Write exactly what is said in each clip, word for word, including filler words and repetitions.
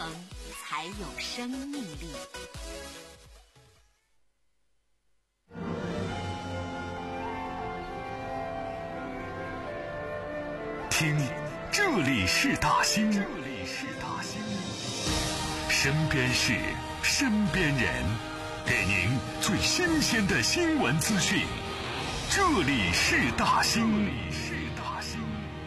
方才有生命力。 听，这里是大兴，这里是大兴，身边事，身边人，给您最新鲜的新闻资讯。这里是大兴，这里是大兴。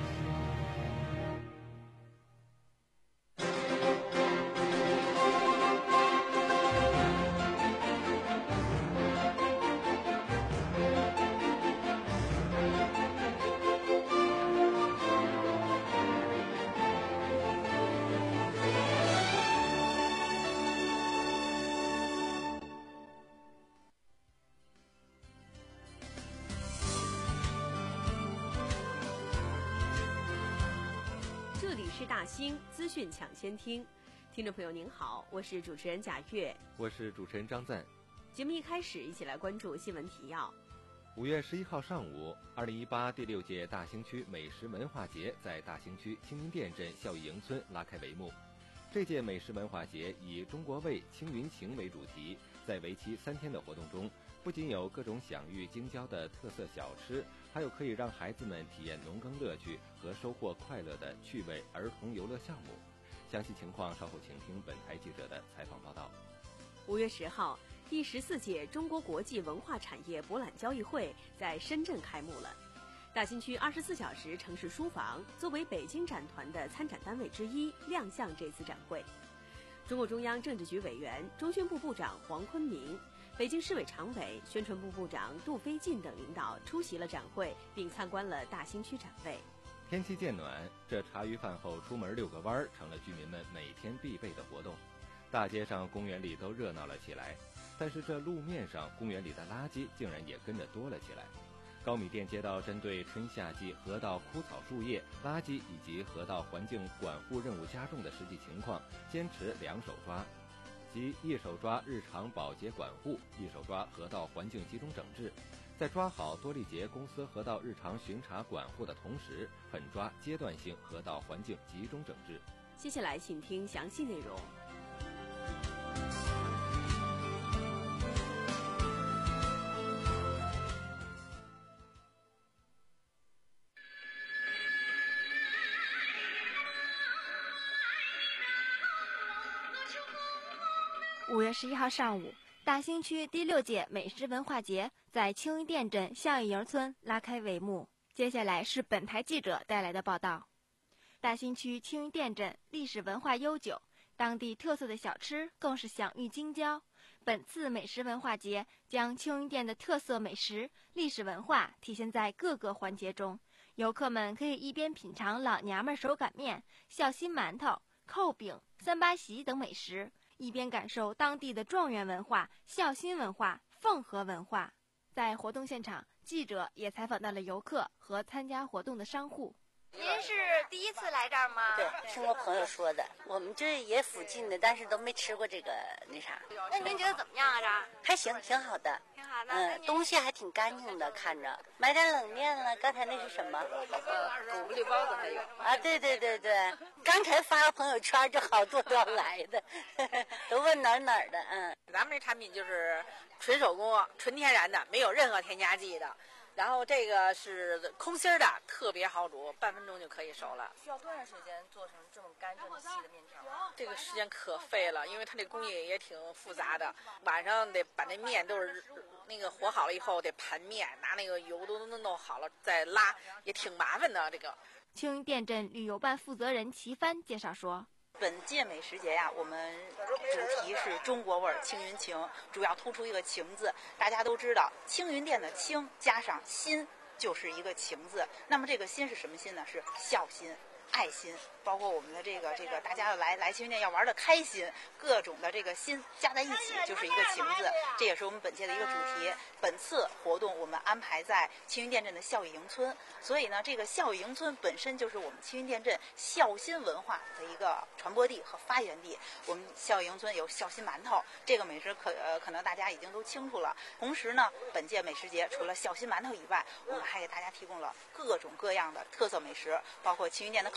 这里是大兴资讯抢先听，听众朋友您好，我是主持人贾月， 我是主持人张赞。 节目一开始，一起来关注新闻提要。 五月十一号上午，二零一八第六届大兴区美食文化节在大兴区青云店镇孝义营村拉开帷幕。这届美食文化节以中国味青云情为主题，在为期三天的活动中，不仅有各种享誉京郊的特色小吃，还有可以让孩子们体验农耕乐趣和收获快乐的趣味儿童游乐项目。详细情况稍后请听本台记者的采访报道。 五月十号，第十四届中国国际文化产业博览交易会在深圳开幕了。大兴区二十四小时城市书房作为北京展团的参展单位之一，亮相这次展会。中共中央政治局委员、中宣部部长黄坤明、北京市委常委、宣传部部长杜飞进等领导出席了展会，并参观了大兴区展位。 天气渐暖，这茶余饭后出门遛个弯儿成了居民们每天必备的活动。大街上、公园里都热闹了起来，但是这路面上、公园里的垃圾竟然也跟着多了起来。高米店街道针对春夏季河道枯草树叶、垃圾以及河道环境管护任务加重的实际情况，坚持两手抓，即一手抓日常保洁管护，一手抓河道环境集中整治。在抓好多利捷公司河道日常巡查管护的同时，狠抓阶段性河道环境集中整治。 接下来请听详细内容。 五月十一号上午，大兴区第六届美食文化节在青云店镇孝义营村拉开帷幕。接下来是本台记者带来的报道。大兴区青云店镇历史文化悠久，当地特色的小吃更是享誉京郊。本次美食文化节将青云店的特色美食、历史文化体现在各个环节中，游客们可以一边品尝老娘们手擀面、孝心馒头、扣饼、三八席等美食，一边感受当地的状元文化、孝心文化、奉和文化。在活动现场，记者也采访到了游客和参加活动的商户。 您是第一次来这儿吗？ 对，听我朋友说的。我们这也附近的，但是都没吃过这个那啥。 那您觉得怎么样啊？这儿还行，挺好的。 挺好的。 嗯，东西还挺干净的，看着。买点冷面了，刚才那是什么？ 呃，狗不理包子还有。 啊，对对对对，刚才发朋友圈就好多都要来的，都问哪儿哪儿的。嗯， 咱们这产品就是纯手工、纯天然的，没有任何添加剂的。然后这个是空心儿的，特别好煮，半分钟就可以熟了。 需要多长时间做成这么干这么细的面条？ 这个时间可费了，因为它这工艺也挺复杂的。晚上得把那面都是那个和好了以后得盘面，拿那个油都都弄好了再拉，也挺麻烦的。这个青云店镇旅游办负责人齐帆介绍说。 本届美食节呀，我们主题是中国味儿青云情，主要突出一个情字。大家都知道，青云店的青加上心就是一个情字。那么这个心是什么心呢？是孝心、爱心，包括我们的这个这个大家要来来青云店要玩的开心，各种的这个心加在一起就是一个情字。这也是我们本届的一个主题。本次活动我们安排在青云店镇的孝义营村，所以呢，这个孝义营村本身就是我们青云店镇孝心文化的一个传播地和发源地。我们孝义营村有孝心馒头，这个美食可呃可能大家已经都清楚了。同时呢，本届美食节除了孝心馒头以外，我们还给大家提供了各种各样的特色美食，包括青云店的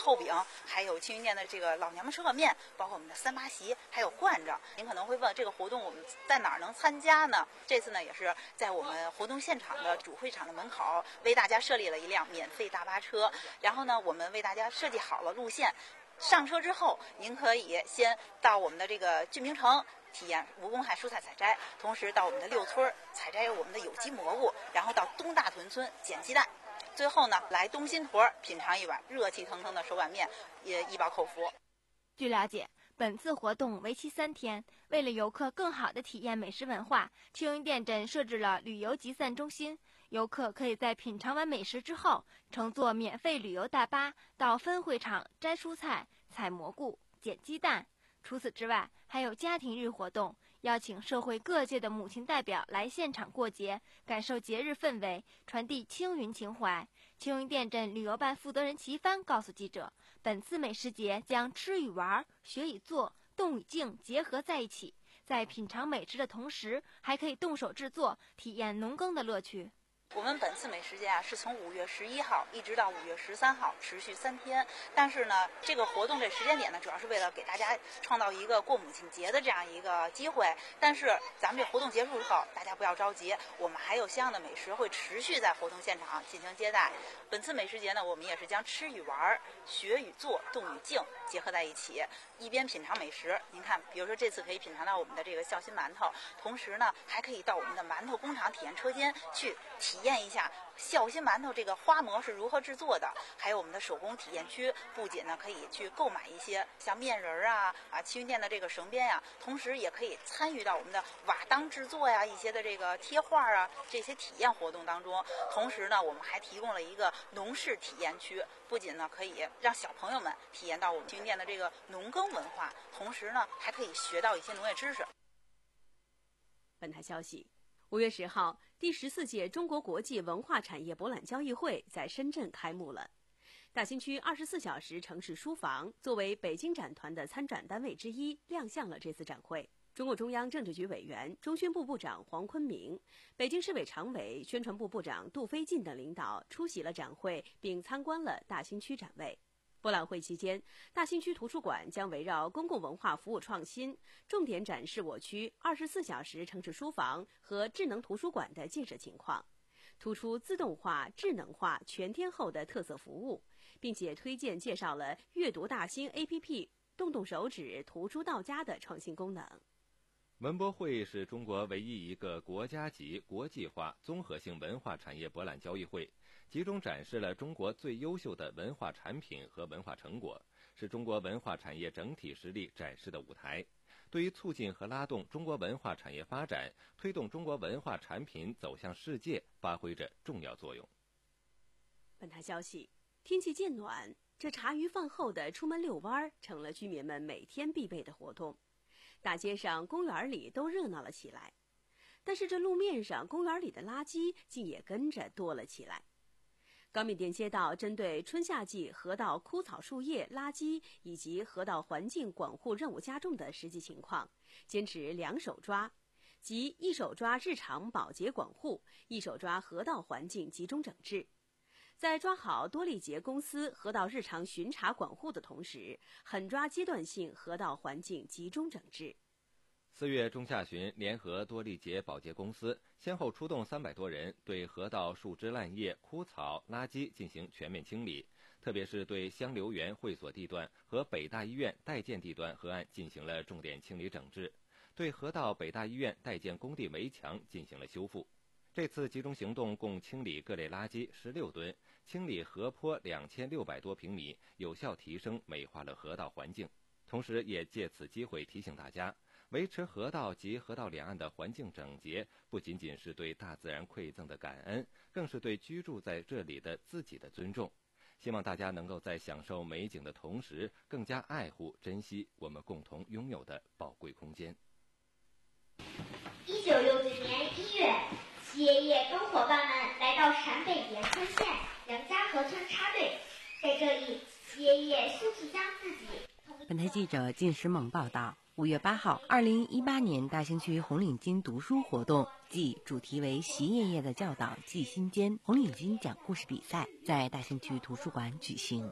厚饼，还有庆云店的这个老娘们车和面，包括我们的三八席，还有灌着。您可能会问，这个活动我们在哪儿能参加呢？这次呢也是在我们活动现场的主会场的门口为大家设立了一辆免费大巴车，然后呢我们为大家设计好了路线。上车之后，您可以先到我们的这个峻平城体验无公害蔬菜采摘，同时到我们的六村采摘我们的有机蘑菇，然后到东大屯村捡鸡蛋，最后呢来东新坨品尝一碗热气腾腾的手擀面，也一包口福。 据了解，本次活动为期三天，为了游客更好地体验美食文化，庆云店镇设置了旅游集散中心。游客可以在品尝完美食之后，乘坐免费旅游大巴到分会场摘蔬菜、采蘑菇、捡鸡蛋。除此之外，还有家庭日活动，邀请社会各界的母亲代表来现场过节，感受节日氛围，传递青云情怀。庆云店镇旅游办负责人齐帆告诉记者，本次美食节将吃与玩、学与做、动与静结合在一起，在品尝美食的同时，还可以动手制作，体验农耕的乐趣。 我们本次美食节啊，是从五月十一号一直到五月十三号，持续三天。但是呢，这个活动这时间点呢，主要是为了给大家创造一个过母亲节的这样一个机会。但是咱们这活动结束之后，大家不要着急，我们还有相应的美食会持续在活动现场进行接待。本次美食节呢，我们也是将吃与玩、学与做、动与静结合在一起，一边品尝美食。您看，比如说这次可以品尝到我们的这个孝心馒头，同时呢，还可以到我们的馒头工厂体验车间去体验。体验一下孝心馒头这个花模是如何制作的，还有我们的手工体验区，不仅呢可以去购买一些像面人啊啊庆云店的这个绳编呀，同时也可以参与到我们的瓦当制作呀一些的这个贴画啊这些体验活动当中。同时呢，我们还提供了一个农事体验区，不仅呢可以让小朋友们体验到我们庆云店的这个农耕文化，同时呢还可以学到一些农业知识。 本台消息。五月十号，第十四届中国国际文化产业博览交易会在深圳开幕了。大兴区二十四小时城市书房作为北京展团的参展单位之一，亮相了这次展会。中共中央政治局委员、中宣部部长黄坤明、北京市委常委、宣传部部长杜飞进等领导出席了展会，并参观了大兴区展位。博览会期间，大兴区图书馆将围绕公共文化服务创新，重点展示我区二十四小时城市书房和智能图书馆的建设情况，突出自动化、智能化、全天候的特色服务，并且推荐介绍了阅读大兴 A P P 动动手指图书到家的创新功能。 文博会是中国唯一一个国家级国际化综合性文化产业博览交易会，集中展示了中国最优秀的文化产品和文化成果，是中国文化产业整体实力展示的舞台，对于促进和拉动中国文化产业发展，推动中国文化产品走向世界发挥着重要作用。 本台消息，天气渐暖，这茶余饭后的出门遛弯成了居民们每天必备的活动。大街上、公园里都热闹了起来，但是这路面上、公园里的垃圾竟也跟着多了起来。高密店街道针对春夏季河道枯草树叶、垃圾以及河道环境管护任务加重的实际情况，坚持两手抓，即一手抓日常保洁管护，一手抓河道环境集中整治。在抓好多利节公司河道日常巡查管护的同时，狠抓阶段性河道环境集中整治。 四月中下旬，联合多利节保洁公司先后出动三百多人，对河道树枝烂叶、枯草、垃圾进行全面清理，特别是对香留园会所地段和北大医院待建地段河岸进行了重点清理整治，对河道北大医院待建工地围墙进行了修复。这次集中行动共清理各类垃圾十六吨，清理河坡两千六百多平米，有效提升美化了河道环境。同时也借此机会提醒大家，维持河道及河道两岸的环境整洁，不仅仅是对大自然馈赠的感恩，更是对居住在这里的自己的尊重。希望大家能够在享受美景的同时，更加爱护、珍惜我们共同拥有的宝贵空间。 一九六九年一月，企业业跟伙伴们来到陕北盐村县杨家河村插队，在这里，企业业迅速将自己。 本台记者靳时猛报道。五月八号，二零一八年大兴区红领巾读书活动暨主题为习爷爷的教导记心间红领巾讲故事比赛在大兴区图书馆举行。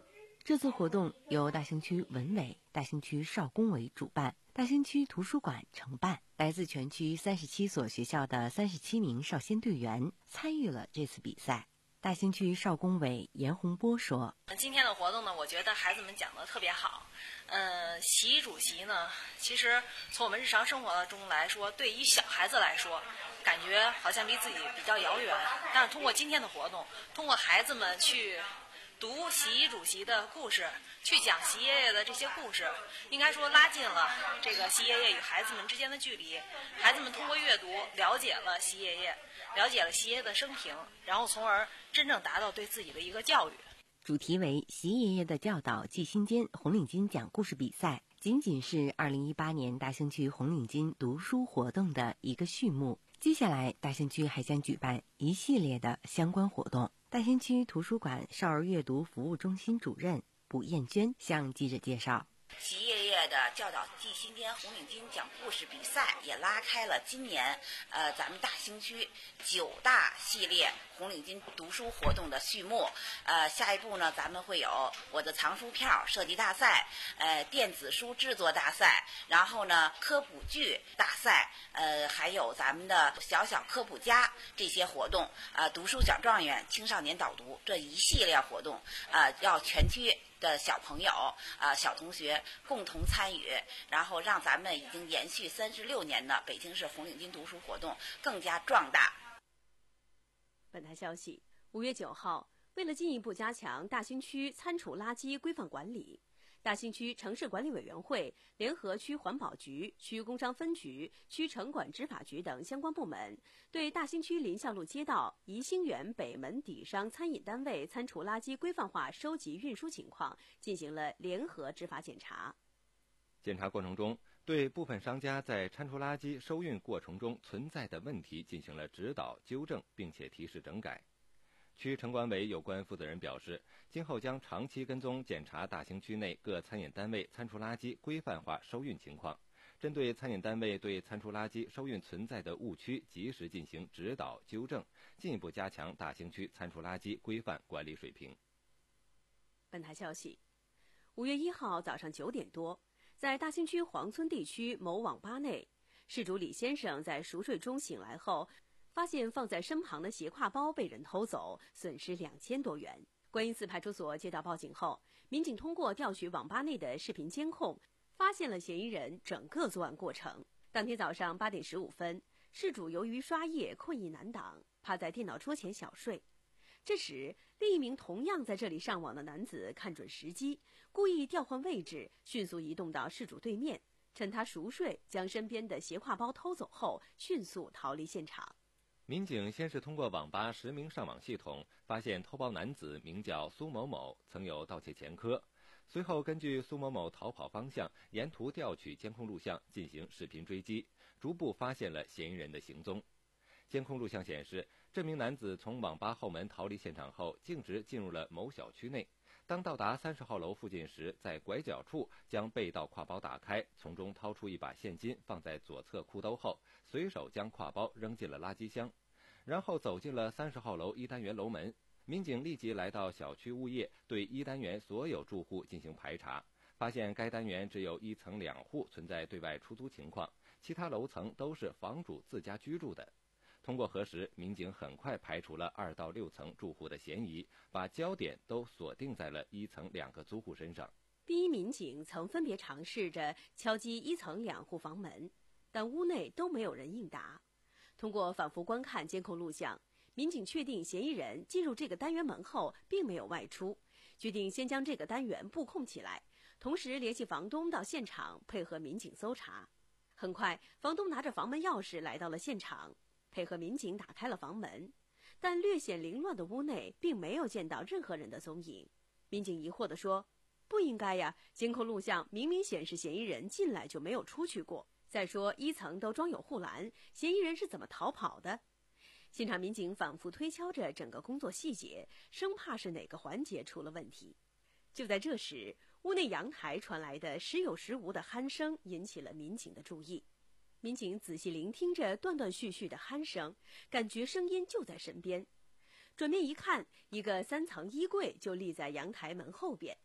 这次活动由大兴区文委、大兴区少工委主办，大兴区图书馆承办。来自全区三十七所学校的三十七名少先队员参与了这次比赛。大兴区少工委严洪波说：“ 今天的活动呢，我觉得孩子们讲得特别好。嗯，习主席呢，其实从我们日常生活中来说，对于小孩子来说，感觉好像离自己比较遥远。但是通过今天的活动，通过孩子们去读习主席的故事，去讲习爷爷的这些故事，应该说拉近了这个习爷爷与孩子们之间的距离。孩子们通过阅读了解了习爷爷，了解了习爷爷的生平，然后从而真正达到对自己的一个教育。” 主题为习爷爷的教导记心间红领巾讲故事比赛，仅仅是二零一八年大兴区红领巾读书活动的一个序幕。接下来，大兴区还将举办一系列的相关活动。大兴区图书馆少儿阅读服务中心主任卜艳娟向记者介绍。 习爷爷的教导记心间红领巾讲故事比赛也拉开了今年呃咱们大兴区九大系列红领巾读书活动的序幕。呃，下一步呢，咱们会有我的藏书票设计大赛，呃，电子书制作大赛，然后呢，科普剧大赛，呃，还有咱们的小小科普家这些活动，呃，读书小状元、青少年导读这一系列活动，呃，要全区的小朋友啊、呃、小同学共同参与，然后让咱们已经延续三十六年的北京市红领巾读书活动更加壮大。 本台消息，五月九号，为了进一步加强大兴区餐厨垃圾规范管理，大兴区城市管理委员会联合区环保局、区工商分局、区城管执法局等相关部门，对大兴区林孝路街道怡兴园北门底商餐饮单位餐厨垃圾规范化收集运输情况进行了联合执法检查。 检查过程中，对部分商家在餐厨垃圾收运过程中存在的问题进行了指导纠正，并且提示整改。区城管委有关负责人表示，今后将长期跟踪检查大兴区内各餐饮单位餐厨垃圾规范化收运情况，针对餐饮单位对餐厨垃圾收运存在的误区及时进行指导纠正，进一步加强大兴区餐厨垃圾规范管理水平。 本台消息，五月一号早上九点多，在大兴区黄村地区某网吧内，事主李先生在熟睡中醒来后，发现放在身旁的斜挎包被人偷走，损失两千多元。观音寺派出所接到报警后，民警通过调取网吧内的视频监控，发现了嫌疑人整个作案过程。当天早上八点十五分，事主由于刷夜困意难挡，趴在电脑桌前小睡。这时，另一名同样在这里上网的男子看准时机，故意调换位置，迅速移动到事主对面，趁他熟睡，将身边的斜挎包偷走后，迅速逃离现场。 民警先是通过网吧实名上网系统发现偷包男子名叫苏某某，曾有盗窃前科。随后根据苏某某逃跑方向，沿途调取监控录像进行视频追击，逐步发现了嫌疑人的行踪。监控录像显示，这名男子从网吧后门逃离现场后，径直进入了某小区内。当到达三十号楼附近时，在拐角处将被盗挎包打开，从中掏出一把现金放在左侧裤兜后，随手将挎包扔进了垃圾箱，然后走进了三十号楼一单元楼门。民警立即来到小区物业，对一单元所有住户进行排查，发现该单元只有一层两户存在对外出租情况，其他楼层都是房主自家居住的。通过核实，民警很快排除了二到六层住户的嫌疑，把焦点都锁定在了一层两个租户身上。 第一民警曾分别尝试着敲击一层两户房门，但屋内都没有人应答。通过反复观看监控录像，民警确定嫌疑人进入这个单元门后并没有外出，决定先将这个单元布控起来，同时联系房东到现场配合民警搜查。很快，房东拿着房门钥匙来到了现场，配合民警打开了房门，但略显凌乱的屋内并没有见到任何人的踪影。民警疑惑地说：“不应该呀，监控录像明明显示嫌疑人进来就没有出去过。再说一层都装有护栏，嫌疑人是怎么逃跑的？”现场民警反复推敲着整个工作细节，生怕是哪个环节出了问题。就在这时，屋内阳台传来的时有时无的鼾声引起了民警的注意。民警仔细聆听着断断续续的鼾声，感觉声音就在身边。转面一看，一个三层衣柜就立在阳台门后边。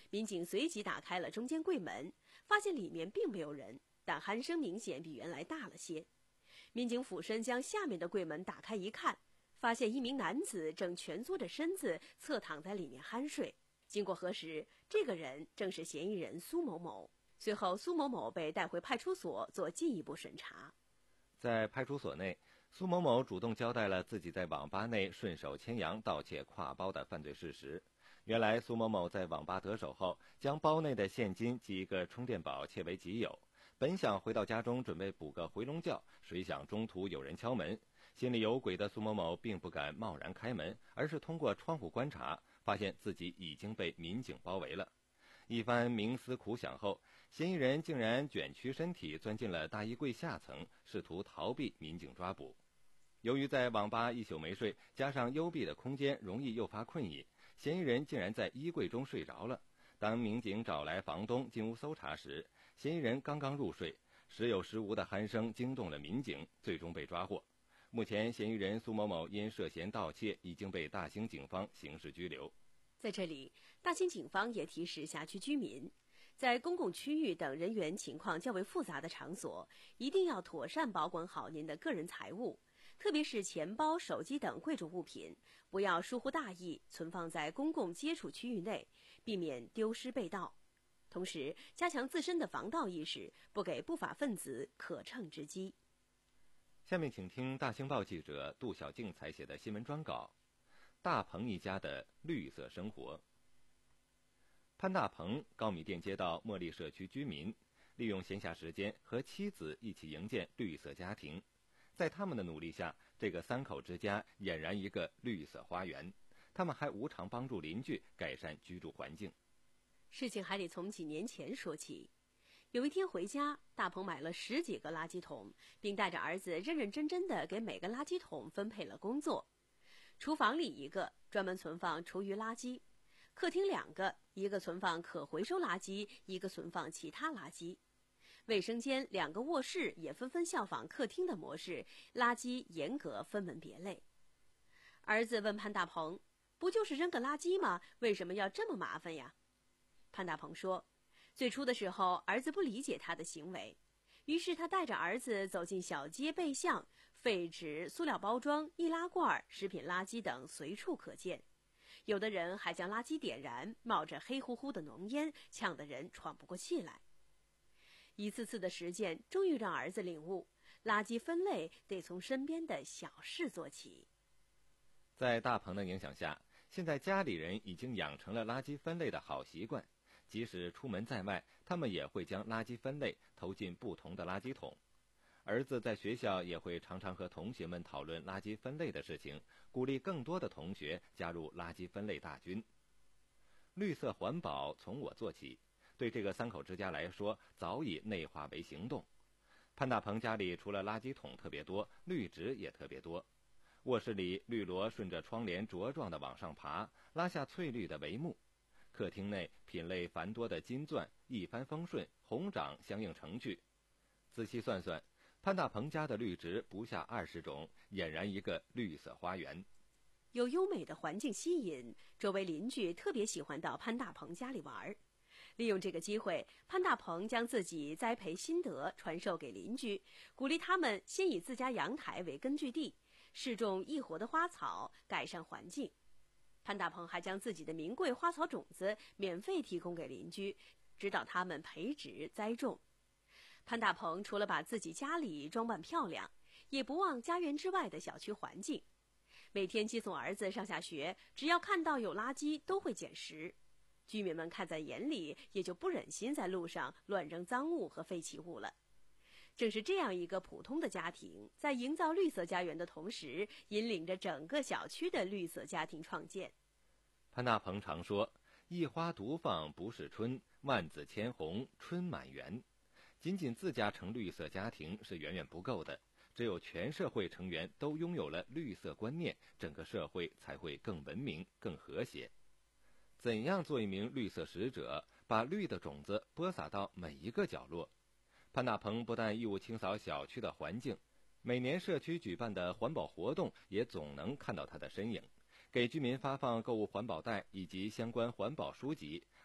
民警随即打开了中间柜门，发现里面并没有人，但鼾声明显比原来大了些。民警俯身将下面的柜门打开一看，发现一名男子正蜷缩着身子侧躺在里面酣睡。经过核实，这个人正是嫌疑人苏某某。随后，苏某某被带回派出所做进一步审查。 在派出所内，苏某某主动交代了自己在网吧内顺手牵羊盗窃挎包的犯罪事实。原来苏某某在网吧得手后，将包内的现金及一个充电宝窃为己有，本想回到家中准备补个回笼觉，谁想中途有人敲门。心里有鬼的苏某某并不敢贸然开门，而是通过窗户观察，发现自己已经被民警包围了。一番冥思苦想后，嫌疑人竟然卷曲身体钻进了大衣柜下层，试图逃避民警抓捕。由于在网吧一宿没睡，加上幽闭的空间容易诱发困意，嫌疑人竟然在衣柜中睡着了。当民警找来房东进屋搜查时，嫌疑人刚刚入睡，时有时无的鼾声惊动了民警，最终被抓获。目前，嫌疑人苏某某因涉嫌盗窃已经被大兴警方刑事拘留。 在这里，大兴警方也提示辖区居民，在公共区域等人员情况较为复杂的场所，一定要妥善保管好您的个人财物，特别是钱包、手机等贵重物品，不要疏忽大意存放在公共接触区域内，避免丢失被盗。同时，加强自身的防盗意识，不给不法分子可乘之机。 下面请听大兴报记者杜小静采写的新闻专稿：大鹏一家的绿色生活。潘大鹏，高米店街道茉莉社区居民，利用闲暇时间和妻子一起营建绿色家庭。在他们的努力下，这个三口之家俨然一个绿色花园。他们还无偿帮助邻居改善居住环境。 事情还得从几年前说起。有一天回家，大鹏买了十几个垃圾桶，并带着儿子认认真真地给每个垃圾桶分配了工作。厨房里一个专门存放厨余垃圾，客厅两个，一个存放可回收垃圾，一个存放其他垃圾。卫生间两个卧室也纷纷效仿客厅的模式，垃圾严格分门别类。儿子问潘大鹏：“不就是扔个垃圾吗？为什么要这么麻烦呀？”潘大鹏说：“最初的时候，儿子不理解他的行为，于是他带着儿子走进小街背巷，废纸、塑料包装、易拉罐、食品垃圾等随处可见。有的人还将垃圾点燃，冒着黑乎乎的浓烟，呛得人喘不过气来。”一次次的实践，终于让儿子领悟，垃圾分类得从身边的小事做起。 在大鹏的影响下，现在家里人已经养成了垃圾分类的好习惯。即使出门在外，他们也会将垃圾分类投进不同的垃圾桶。儿子在学校也会常常和同学们讨论垃圾分类的事情，鼓励更多的同学加入垃圾分类大军。绿色环保从我做起，对这个三口之家来说早已内化为行动。潘大鹏家里除了垃圾桶特别多，绿植也特别多。卧室里绿萝顺着窗帘茁壮地往上爬，拉下翠绿的帷幕。客厅内品类繁多的金钻一帆风顺，红掌相映成趣。仔细算算，潘大鹏家的绿植不下二十种，俨然一个绿色花园。 有优美的环境吸引，周围邻居特别喜欢到潘大鹏家里玩。利用这个机会，潘大鹏将自己栽培心得传授给邻居，鼓励他们先以自家阳台为根据地，试种易活的花草，改善环境。潘大鹏还将自己的名贵花草种子免费提供给邻居，指导他们培植栽种。潘大鹏除了把自己家里装扮漂亮，也不忘家园之外的小区环境。每天接送儿子上下学，只要看到有垃圾都会捡拾。居民们看在眼里，也就不忍心在路上乱扔脏物和废弃物了。正是这样一个普通的家庭，在营造绿色家园的同时，引领着整个小区的绿色家庭创建。 潘大鹏常说：“一花独放不是春，万紫千红春满园。”仅仅自家成绿色家庭是远远不够的，只有全社会成员都拥有了绿色观念，整个社会才会更文明、更和谐。怎样做一名绿色使者，把绿的种子播撒到每一个角落？潘大鹏不但义务清扫小区的环境，每年社区举办的环保活动也总能看到他的身影，给居民发放购物环保袋以及相关环保书籍，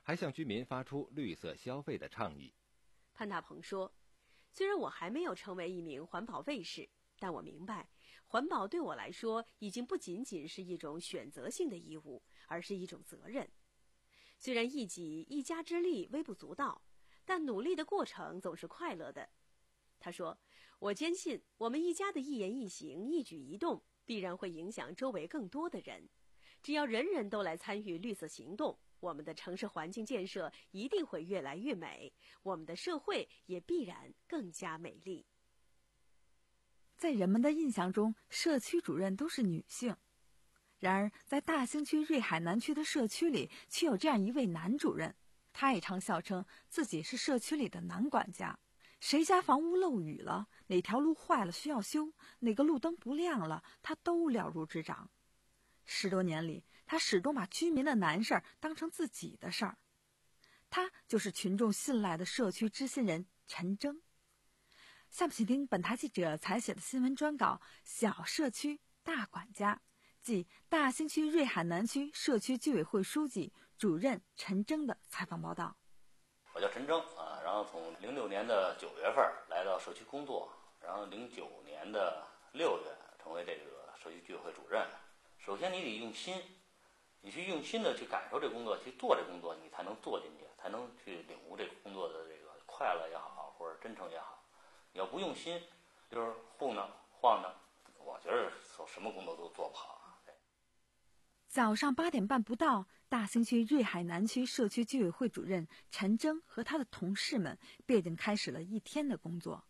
还向居民发出绿色消费的倡议。 潘大鹏说，虽然我还没有成为一名环保卫士，但我明白，环保对我来说已经不仅仅是一种选择性的义务，而是一种责任。虽然一己一家之力微不足道，但努力的过程总是快乐的。他说，我坚信我们一家的一言一行、一举一动必然会影响周围更多的人。只要人人都来参与绿色行动，我们的城市环境建设一定会越来越美，我们的社会也必然更加美丽。 在人们的印象中，社区主任都是女性。然而，在大兴区瑞海南区的社区里，却有这样一位男主任。他也常笑称自己是社区里的男管家。谁家房屋漏雨了，哪条路坏了需要修，哪个路灯不亮了，他都了如指掌。十多年里，他始终把居民的难事儿当成自己的事儿。他就是群众信赖的社区知心人陈征。下面请听本台记者采写的新闻专稿《小社区大管家》，即大兴区瑞海南区社区居委会书记、主任陈征的采访报道。 我叫陈征啊，然后从零六年的九月份来到社区工作，然后零九年的六月成为这个社区居委会主任。首先你得用心，你去用心的去感受这工作，去做这工作，你才能做进去，才能去领悟这个工作的这个快乐也好，或者真诚也好。你要不用心，就是糊弄晃荡，我觉得什么工作都做不好。 早上八点半不到，大兴区瑞海南区社区居委会主任陈征和他的同事们便已经开始了一天的工作。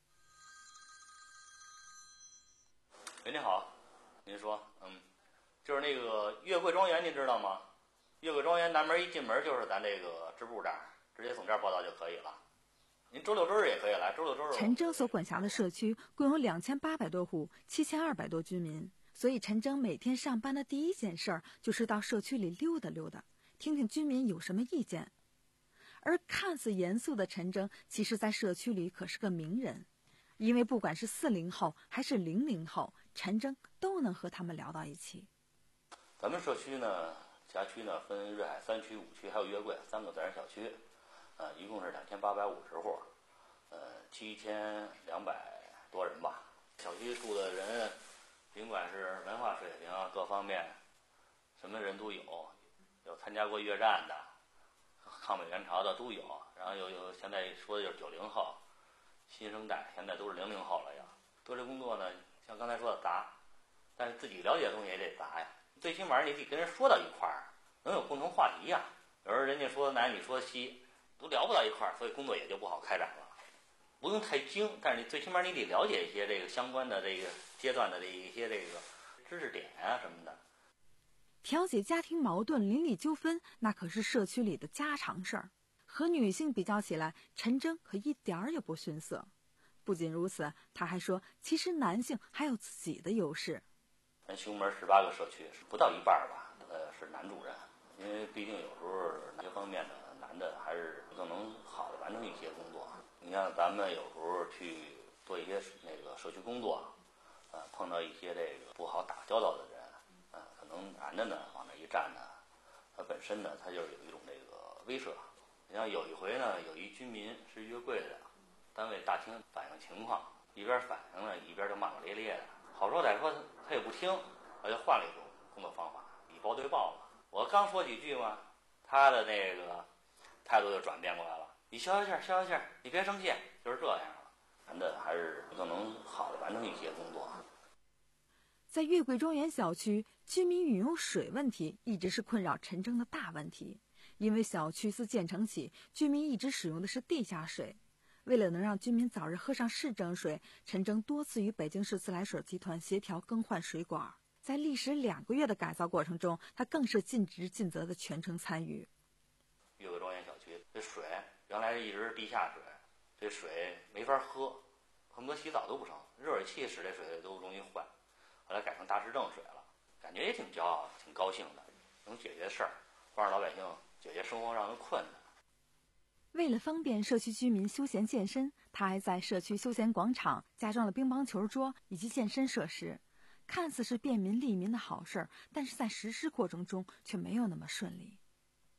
喂，您好，您说，嗯，就是那个月桂庄园，您知道吗？月桂庄园南门一进门就是咱这个支部这儿，直接从这儿报到就可以了。您周六周日也可以来，周六周日。 陈征所管辖的社区共有两千八百多户，七千二百多居民。所以陈征每天上班的第一件事儿就是到社区里溜达溜达，听听居民有什么意见。而看似严肃的陈征，其实在社区里可是个名人，因为不管是四零后还是零零后，陈征都能和他们聊到一起。 咱们社区呢，辖区呢分瑞海三区、五区还有月桂三个自然小区，呃，一共是两千八百五十户，呃，七千两百多人吧。小区住的人，尽管是文化水平各方面，什么人都有，有参加过越战的，抗美援朝的都有，然后有有现在说的就是九零后，新生代现在都是零零后了呀。做这工作呢，像刚才说的杂，但是自己了解的东西也得杂呀。最起码你得跟人说到一块儿，能有共同话题呀。有时候人家说南，你说西，都聊不到一块儿，所以工作也就不好开展了。不用太精，但是你最起码你得了解一些这个相关的这个阶段的这一些这个知识点啊什么的。 调解家庭矛盾、邻里纠纷，那可是社区里的家常事儿。和女性比较起来，陈征可一点儿也不逊色。不仅如此，他还说，其实男性还有自己的优势。 咱西红门十八个社区，不到一半吧，呃，是男主任，因为毕竟有时候这方面的男的还是更能好的完成一些工作。你像咱们有时候去做一些那个社区工作，呃，碰到一些这个不好打交道的人，呃，可能男的呢往那一站呢，他本身呢他就有一种这个威慑。你像有一回呢，有一居民是月桂的，单位大厅反映情况，一边反映呢，一边就骂骂咧咧的。好说歹说他也不听，我就换了一种工作方法，以暴对暴嘛。我刚说几句嘛，他的那个态度就转变过来了。你消消气儿，消消气儿，你别生气，就是这样了。男的还是更能好的完成一些工作。 在月桂庄园小区，居民饮用水问题一直是困扰陈征的大问题。因为小区自建成起，居民一直使用的是地下水。为了能让居民早日喝上市政水，陈征多次与北京市自来水集团协调更换水管。在历时两个月的改造过程中，他更是尽职尽责的全程参与。 月桂庄园小区这水原来一直是地下水，这水没法喝，恨不得洗澡都不成，热水器使这水都容易坏。后来改成大市政水了，感觉也挺骄傲、挺高兴的，能解决事儿，帮着老百姓解决生活上的困难。 为了方便社区居民休闲健身，他还在社区休闲广场加装了乒乓球桌以及健身设施。看似是便民利民的好事儿，但是在实施过程中却没有那么顺利。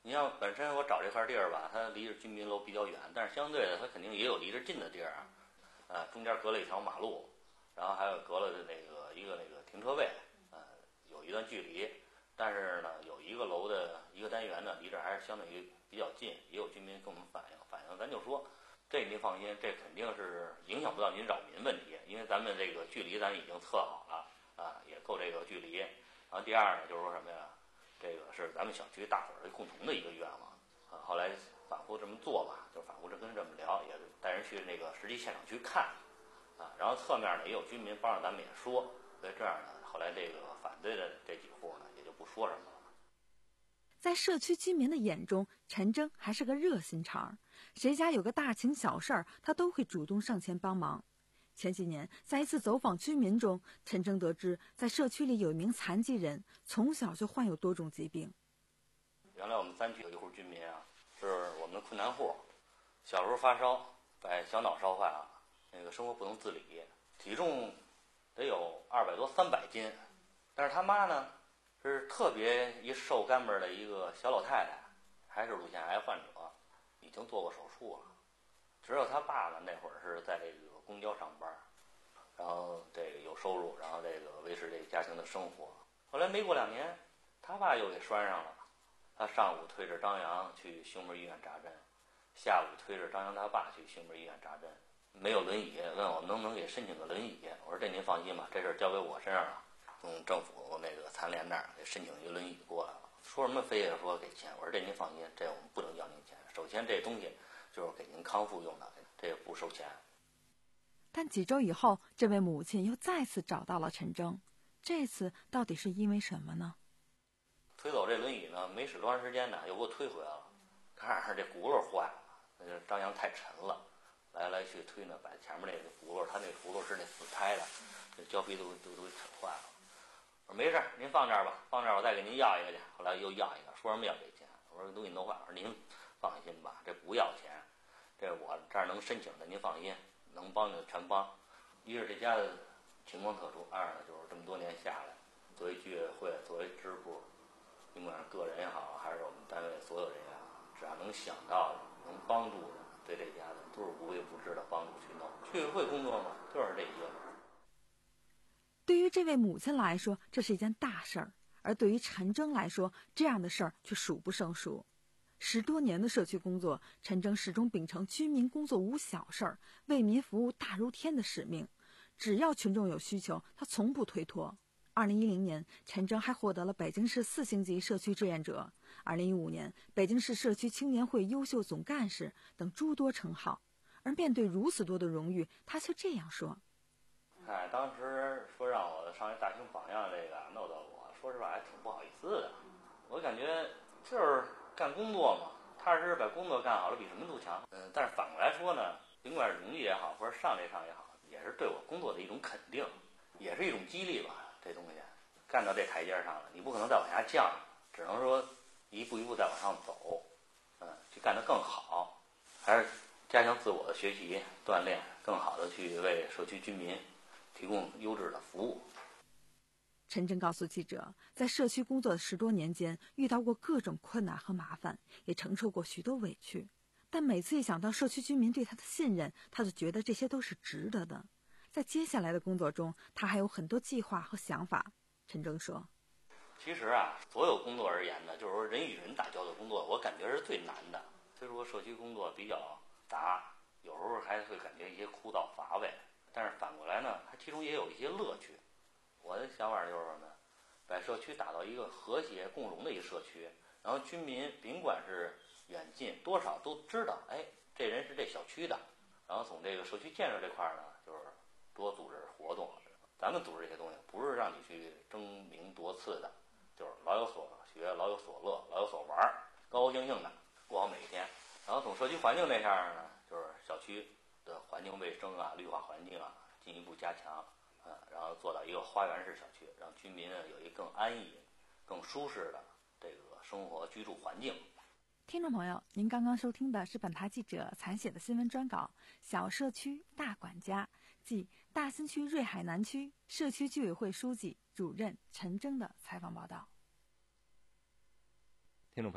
你像本身我找这块地儿吧，它离着居民楼比较远，但是相对的它肯定也有离着近的地儿啊，呃，中间隔了一条马路，然后还有隔了那个一个那个停车位，呃，有一段距离，但是呢，有一个楼的一个单元呢，离这还是相对于比较近，也有居民跟我们反映，反映咱就说，这您放心，这肯定是影响不到您扰民问题，因为咱们这个距离咱已经测好了啊，也够这个距离。然后第二呢，就是说什么呀？这个是咱们小区大伙儿的共同的一个愿望啊。后来反复这么做吧，就反复这跟这么聊，也带人去那个实际现场去看啊。然后侧面呢也有居民帮着咱们也说，所以这样呢，后来这个反对的这几户呢也就不说什么了。 在社区居民的眼中，陈征还是个热心肠，谁家有个大情小事儿，他都会主动上前帮忙。前几年，在一次走访居民中，陈征得知，在社区里有一名残疾人，从小就患有多种疾病。 原来我们三区有一户居民啊，是我们的困难户，小时候发烧，把小脑烧坏了，那个生活不能自理，体重得有二百多三百斤，但是他妈呢，是特别一瘦干巴的一个小老太太，还是乳腺癌患者，已经做过手术了。只有他爸呢，那会儿是在这个公交上班，然后这个有收入，然后这个维持这个家庭的生活。后来没过两年，他爸又给拴上了。他上午推着张扬去兄妹医院扎针，下午推着张扬他爸去兄妹医院扎针。没有轮椅，问我能不能给申请个轮椅。我说这您放心吧，这事儿交给我身上了。从政府那个残联那儿给申请一个轮椅过来了。说什么非得说给钱，我说这您放心，这我们不能要您钱。首先这东西就是给您康复用的，这也不收钱。 但几周以后，这位母亲又再次找到了陈征，这次到底是因为什么呢？ 推走这轮椅呢，没使多长时间呢，又给我推回来了。看着这轱辘坏了，那就张扬太沉了，来来去推呢，把前面那个轱辘，他那轱辘是那死胎的，这胶皮都都都给扯坏了。我说没事，您放这儿吧，放这儿我再给您要一个去。后来又要一个，说什么要给钱？我说东西弄坏了，我说您放心吧，这不要钱，这我这儿能申请的，您放心，能帮就全帮。一是这家的情况特殊，二呢就是这么多年下来，作为居委会，作为支部，甭管是个人也好，还是我们单位所有人也好，只要能想到的、能帮助的，对这家的都是无微不至的帮助去弄。居委会工作嘛，就是这些。 对于这位母亲来说，这是一件大事儿；而对于陈征来说，这样的事儿却数不胜数。十多年的社区工作，陈征始终秉承居民工作无小事儿、为民服务大如天的使命。只要群众有需求，他从不推脱。二零一零年，陈征还获得了北京市四星级社区志愿者；二零一五年，北京市社区青年会优秀总干事等诸多称号。而面对如此多的荣誉，他却这样说： 哎，当时说让我上一大型榜样，这个弄到我，说实话还挺不好意思的。我感觉就是干工作嘛，踏实把工作干好了，比什么都强。嗯，但是反过来说呢，尽管是荣誉也好，或者上这上也好，也是对我工作的一种肯定，也是一种激励吧。这东西干到这台阶上了，你不可能再往下降，只能说一步一步再往上走，嗯，去干得更好，还是加强自我的学习锻炼，更好的去为社区居民提供优质的服务。 陈征告诉记者，在社区工作的十多年间，遇到过各种困难和麻烦，也承受过许多委屈，但每次一想到社区居民对他的信任，他就觉得这些都是值得的。在接下来的工作中，他还有很多计划和想法。陈征说： 其实啊，所有工作而言呢，就是说人与人打交道工作，我感觉是最难的。所以说社区工作比较杂，有时候还会感觉一些枯燥乏味，但是反过来呢，它其中也有一些乐趣。我的想法就是什么呢？把社区打造一个和谐共荣的一个社区，然后居民甭管是远近，多少都知道，哎，这人是这小区的。然后从这个社区建设这块呢，就是多组织活动。咱们组织这些东西，不是让你去争名夺次的，就是老有所学，老有所乐，老有所玩，高高兴兴的过好每一天。然后从社区环境那下呢，就是小区的环境卫生啊、绿化环境啊进一步加强。嗯，然后做到一个花园式小区，让居民呢有一个更安逸、更舒适的这个生活居住环境。 听众朋友，您刚刚收听的是本台记者采写的新闻专稿《小社区大管家》，即大兴区瑞海南区社区居委会书记、主任陈征的采访报道。 听众朋友，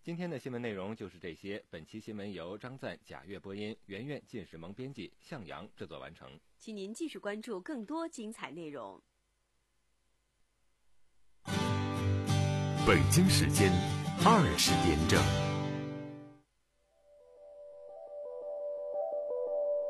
今天的新闻内容就是这些。本期新闻由张赞、贾月播音，圆圆、进士萌编辑，向阳制作完成。 请您继续关注更多精彩内容。 北京时间二十点整。